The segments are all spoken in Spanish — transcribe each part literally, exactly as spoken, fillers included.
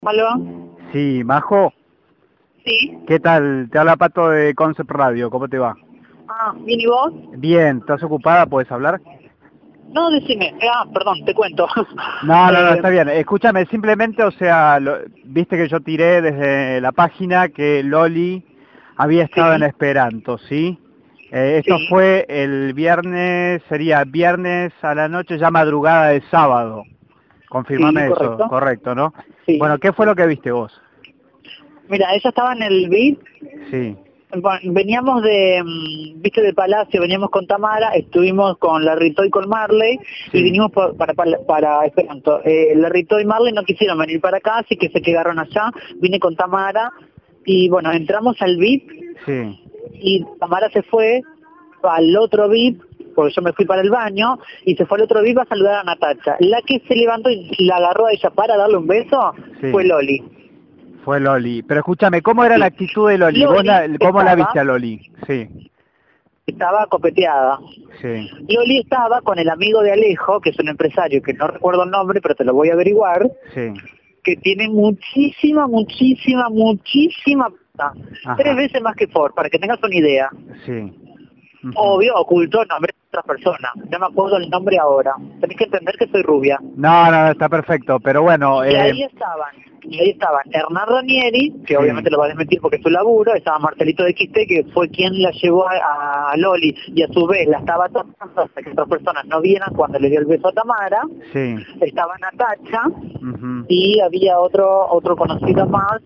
¿Aló? Sí, Majo, Sí. ¿qué tal? Te habla Pato de Concept Radio, ¿cómo te va? Ah, ¿bien y vos? Bien, ¿estás ocupada? ¿Puedes hablar? No, decime. Ah, perdón, te cuento. No, no, no, eh, está bien. Escúchame, simplemente, o sea, lo- viste que yo tiré desde la página que Loli había estado en sí, Esperanto, ¿sí? Eh, esto sí, fue el viernes, sería viernes a la noche, ya madrugada de sábado. sí, Confirmame eso, correcto. correcto, ¿no? Sí. Bueno, ¿qué fue lo que viste vos? Mira, ella estaba en el B I D. Sí, Bueno, veníamos de, mm, viste, de Palacio, veníamos con Tamara, estuvimos con Larrito y con Marley, y sí, vinimos por- para, para, para Esperanto. Eh, Larrito y Marley no quisieron venir para acá, así que se quedaron allá. Vine con Tamara, y bueno, entramos al B I D, sí. y Tamara se fue al otro V I P, porque yo me fui para el baño, y se fue al otro V I P a saludar a Natacha. La que se levantó y la agarró a ella para darle un beso fue Sí. Loli. Fue Loli. Pero escúchame, ¿cómo era la Sí. actitud de Loli? ¿Vos la, Loli cómo la estaba, viste a Loli? Sí, estaba copeteada. sí, Loli estaba con el amigo de Alejo, que es un empresario, que no recuerdo el nombre, pero te lo voy a averiguar, sí. que tiene muchísima, muchísima, muchísima plata. Tres Ajá, veces más que Ford, para que tengas una idea. sí. Ujú. Obvio, ocultó el nombre de otra persona. No me acuerdo el nombre ahora. Tenés que entender que soy rubia. No, no, no, está perfecto. Pero bueno, Y eh, ahí estaban, y ahí estaban Hernán Ranieri, que sí, obviamente lo va a desmentir porque es su laburo, estaba Marcelito de Quisté, que fue quien la llevó a, a Loli, y a su vez la estaba tapando hasta que otras personas no vieran cuando le dio el beso a Tamara. sí. Estaba Natacha, Ujú. y había otro otro conocido más,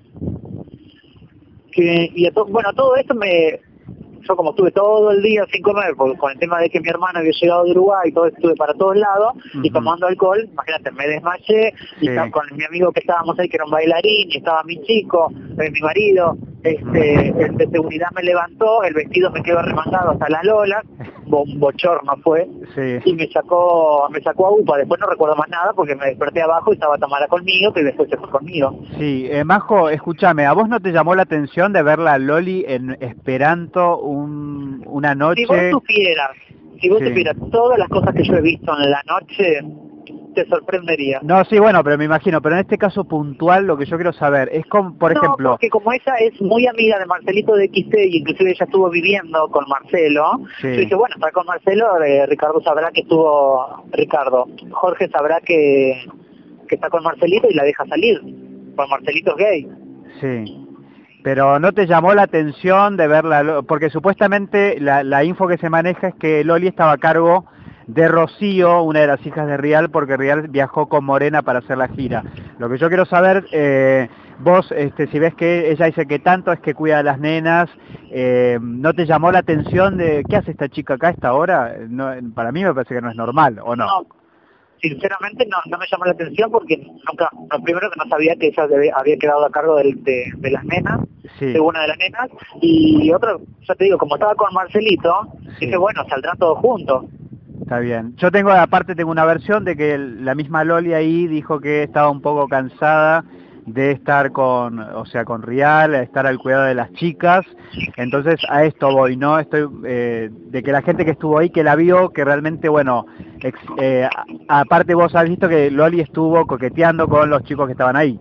que, y a to- bueno, todo esto me... Yo como estuve todo el día sin comer, porque con el tema de que mi hermana había llegado de Uruguay, todo estuve para todos lados, y Ujú. tomando alcohol, imagínate, me desmayé, y estaba Sí. con mi amigo que estábamos ahí, que era un bailarín, y estaba mi chico, eh, mi marido, este, Ujú. el de seguridad me levantó, el vestido me quedó remangado hasta las lolas, bo- un bochorno fue, Sí. y me sacó me sacó a UPA, después no recuerdo más nada, porque me desperté abajo y estaba Tamara conmigo, que después se fue conmigo. Sí, eh, Majo, escúchame, ¿a vos no te llamó la atención de verla a Loli en Esperanto un, una Si vos noche? supieras, si vos Sí. supieras todas las cosas que yo he visto en la noche, te sorprendería. No, sí, bueno, pero me imagino, pero en este caso puntual lo que yo quiero saber es como, por No, ejemplo, porque como ella es muy amiga de Marcelito de X T, y inclusive ella estuvo viviendo con Marcelo, yo sí. dije, bueno, está con Marcelo, eh, Ricardo sabrá que estuvo, Ricardo, Jorge sabrá que, que está con Marcelito y la deja salir, con Marcelito es gay. Sí, pero ¿no te llamó la atención de verla? Lo- Porque supuestamente la, la info que se maneja es que Loli estaba a cargo de Rocío, una de las hijas de Rial, porque Rial viajó con Morena para hacer la gira. Lo que yo quiero saber, eh, vos, este, si ves que ella dice que tanto es que cuida a las nenas, eh, ¿no te llamó la atención de qué hace esta chica acá a esta hora? No, para mí me parece que no es normal, ¿o no? No, sinceramente no, no me llamó la atención porque nunca, no, primero que no sabía que ella debe- había quedado a cargo del- de, de las nenas, de Sí, una de las nenas, y otro, ya te digo, como estaba con Marcelito, dije, sí. bueno, saldrán todos juntos. Está bien. Yo tengo, aparte tengo una versión de que el- la misma Loli ahí dijo que estaba un poco cansada de estar con, o sea, con Rial, de estar al cuidado de las chicas. Entonces a esto voy, ¿no? Estoy, eh, de que la gente que estuvo ahí, que la vio, que realmente, bueno, ex- eh, a- aparte vos has visto que Loli estuvo coqueteando con los chicos que estaban ahí.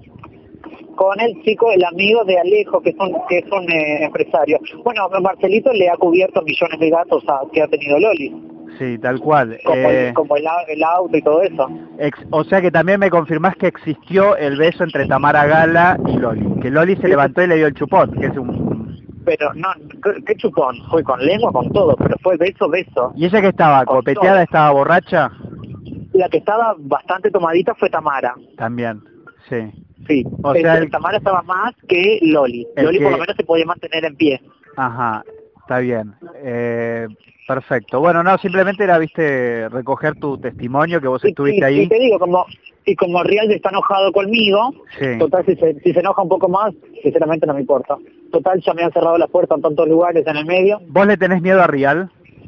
Con el chico, el amigo de Alejo, que es un, que es un eh, empresario. Bueno, Marcelito le ha cubierto millones de gatos a, que ha tenido Loli, Sí, tal cual. como el, Eh, como el, au- el auto y todo eso. ex- o sea que también me confirmás que existió el beso entre Tamara Gala y Loli. Que Loli se Eso, levantó y le dio el chupón, que es un... pero no, ¿qué, qué chupón? Fue con lengua, con todo, pero fue beso, beso, ¿Y ella que estaba? con ¿Copeteada? todo. ¿Estaba borracha? La que estaba bastante tomadita fue Tamara. También, sí. Sí, O sea, este, el, Tamara estaba más que Loli. el Loli por lo que... menos se podía mantener en pie. Ajá, está bien. Eh, perfecto. Bueno, no, simplemente era, viste, recoger tu testimonio, que vos Y, estuviste y, y ahí. te digo, como y como Rial está enojado conmigo, Sí. total, si se, si se enoja un poco más, sinceramente no me importa. Total, ya me han cerrado las puertas en tantos lugares en el medio. ¿Vos le tenés miedo a Rial?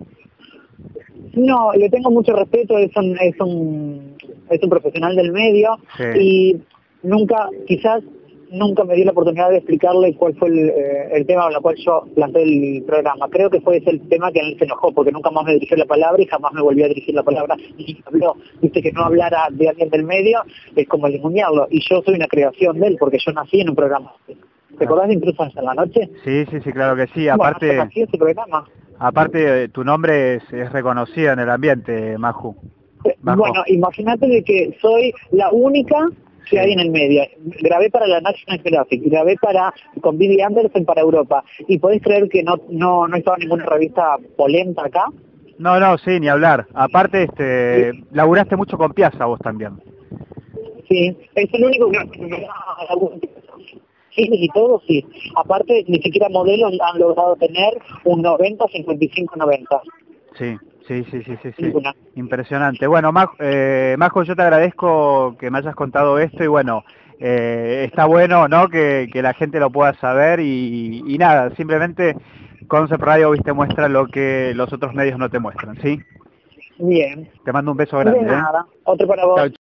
No, le tengo mucho respeto, es un, es un, es un profesional del medio, Sí. y nunca, quizás nunca me di la oportunidad de explicarle cuál fue el, eh, el tema con el cual yo planteé el programa. Creo que fue ese el tema que él se enojó, porque nunca más me dirigió la palabra y jamás me volvió a dirigir la palabra. Y habló, viste, que no hablara de alguien del medio es como ningunearlo. Y yo soy una creación de él, porque yo nací en un programa. ¿Te acordás de Intrusos en la Noche? Sí, sí, sí, claro que sí. Bueno, Aparte, yo nací en ese programa. aparte tu nombre es, es reconocido en el ambiente, Maju. Majo. Bueno, imagínate de que soy la única que Sí. hay en el medio. Grabé para la National Geographic, grabé para con Billy Anderson para Europa. ¿Y podés creer que no no no estaba ninguna revista polenta acá? No, no, sí, ni hablar. Aparte, este, laburaste mucho con Piazza vos también. Sí, es el único que me da algún sí, y todo, sí. Aparte, ni siquiera modelos han logrado tener un noventa, cincuenta y cinco, noventa. Sí, sí, sí, sí, sí, sí. Ninguna. Impresionante. Bueno, Majo, eh, Majo, yo te agradezco que me hayas contado esto y bueno, eh, está bueno, ¿no? Que, que la gente lo pueda saber y, y nada, simplemente Concept Radio, viste, muestra lo que los otros medios no te muestran, ¿sí? Bien. Te mando un beso De grande, ¿eh? nada. Otro para vos. Chau,